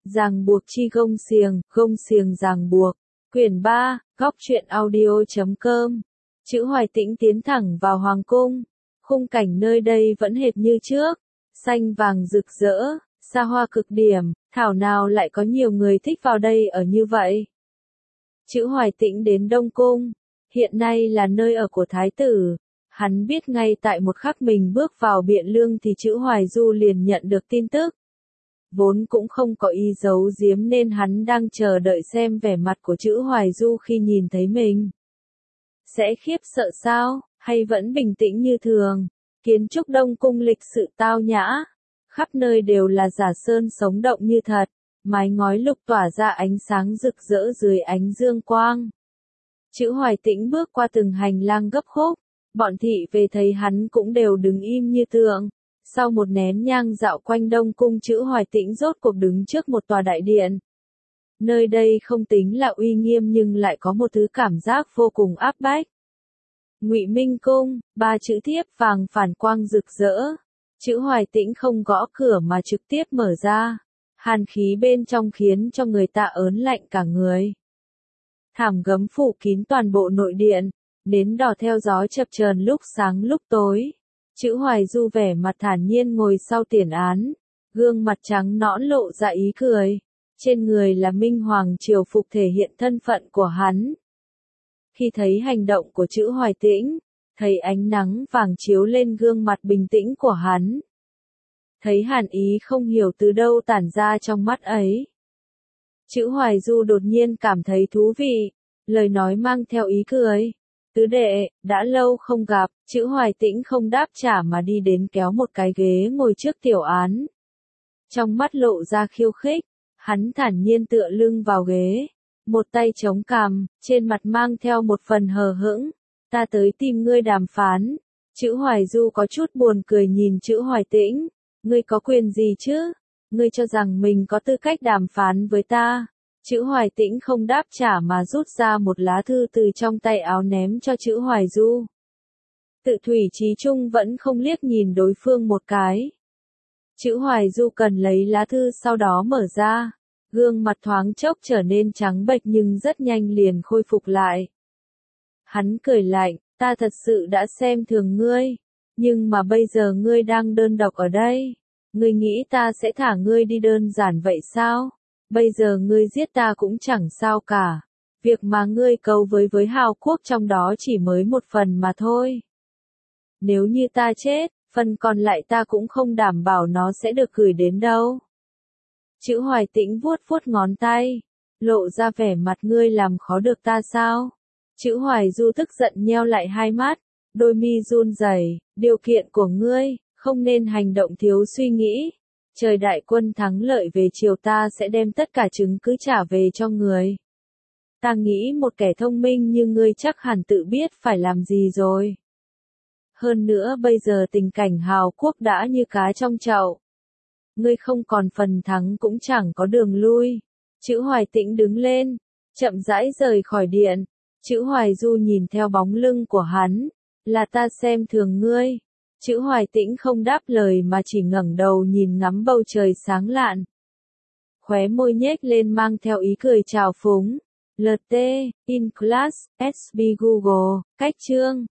Ràng buộc chi gông xiềng ràng buộc. Quyển 3, góc truyện audio.com. Chữ Hoài Tĩnh tiến thẳng vào hoàng cung. Khung cảnh nơi đây vẫn hệt như trước, xanh vàng rực rỡ, xa hoa cực điểm, thảo nào lại có nhiều người thích vào đây ở như vậy. Chữ Hoài Tĩnh đến Đông Cung, hiện nay là nơi ở của Thái tử. Hắn biết ngay tại một khắc mình bước vào Biện Lương thì chữ Hoài Du liền nhận được tin tức. Vốn cũng không có ý giấu giếm nên hắn đang chờ đợi xem vẻ mặt của chữ Hoài Du khi nhìn thấy mình. Sẽ khiếp sợ sao, hay vẫn bình tĩnh như thường? Kiến trúc Đông Cung lịch sự tao nhã, khắp nơi đều là giả sơn sống động như thật, mái ngói lục tỏa ra ánh sáng rực rỡ dưới ánh dương quang. Chữ Hoài Tĩnh bước qua từng hành lang gấp khúc, bọn thị về thấy hắn cũng đều đứng im như tượng. Sau một nén nhang dạo quanh Đông Cung, chữ Hoài Tĩnh rốt cuộc đứng trước một tòa đại điện. Nơi đây không tính là uy nghiêm nhưng lại có một thứ cảm giác vô cùng áp bách. Ngụy Minh Cung, 3 chữ thiếp vàng phản quang rực rỡ. Chữ Hoài Tĩnh không gõ cửa mà trực tiếp mở ra. Hàn khí bên trong khiến cho người ta ớn lạnh cả người. Thảm gấm phủ kín toàn bộ nội điện, nến đỏ theo gió chập chờn lúc sáng lúc tối. Chữ Hoài Du vẻ mặt thản nhiên ngồi sau tiền án, gương mặt trắng nõn lộ ra ý cười. Trên người là Minh Hoàng triều phục thể hiện thân phận của hắn. Khi thấy hành động của chữ Hoài Tĩnh, thấy ánh nắng vàng chiếu lên gương mặt bình tĩnh của hắn. Thấy hàn ý không hiểu từ đâu tản ra trong mắt ấy. Chữ Hoài Du đột nhiên cảm thấy thú vị, lời nói mang theo ý cười. Tứ đệ, đã lâu không gặp, chữ Hoài Tĩnh không đáp trả mà đi đến kéo một cái ghế ngồi trước tiểu án. Trong mắt lộ ra khiêu khích, hắn thản nhiên tựa lưng vào ghế, một tay chống cằm, trên mặt mang theo một phần hờ hững. Ta tới tìm ngươi đàm phán. Chữ Hoài Du có chút buồn cười nhìn chữ Hoài Tĩnh. Ngươi có quyền gì chứ? Ngươi cho rằng mình có tư cách đàm phán với ta? Chữ Hoài Tĩnh không đáp trả mà rút ra một lá thư từ trong tay áo ném cho chữ Hoài Du. Tự thủy chí trung vẫn không liếc nhìn đối phương một cái. Chữ Hoài Du cần lấy lá thư sau đó mở ra. Gương mặt thoáng chốc trở nên trắng bệch nhưng rất nhanh liền khôi phục lại. Hắn cười lạnh, ta thật sự đã xem thường ngươi. Nhưng mà bây giờ ngươi đang đơn độc ở đây. Ngươi nghĩ ta sẽ thả ngươi đi đơn giản vậy sao? Bây giờ ngươi giết ta cũng chẳng sao cả. Việc mà ngươi cầu với Hào Quốc trong đó chỉ mới một phần mà thôi. Nếu như ta chết, phần còn lại ta cũng không đảm bảo nó sẽ được gửi đến đâu. Chữ Hoài Tĩnh vuốt vuốt ngón tay, lộ ra vẻ mặt ngươi làm khó được ta sao? Chữ Hoài Du tức giận nheo lại hai mắt, đôi mi run rẩy, điều kiện của ngươi, không nên hành động thiếu suy nghĩ. Trời đại quân thắng lợi về chiều ta sẽ đem tất cả chứng cứ trả về cho người. Ta nghĩ một kẻ thông minh như ngươi chắc hẳn tự biết phải làm gì rồi. Hơn nữa bây giờ tình cảnh Hào Quốc đã như cá trong chậu. Ngươi không còn phần thắng cũng chẳng có đường lui. Chữ Hoài Tĩnh đứng lên, chậm rãi rời khỏi điện. Chữ Hoài Du nhìn theo bóng lưng của hắn, là ta xem thường ngươi. Chữ Hoài Tĩnh không đáp lời mà chỉ ngẩng đầu nhìn ngắm bầu trời sáng lạn. Khóe môi nhếch lên mang theo ý cười trào phúng. LT, in class, SB Google, cách chương.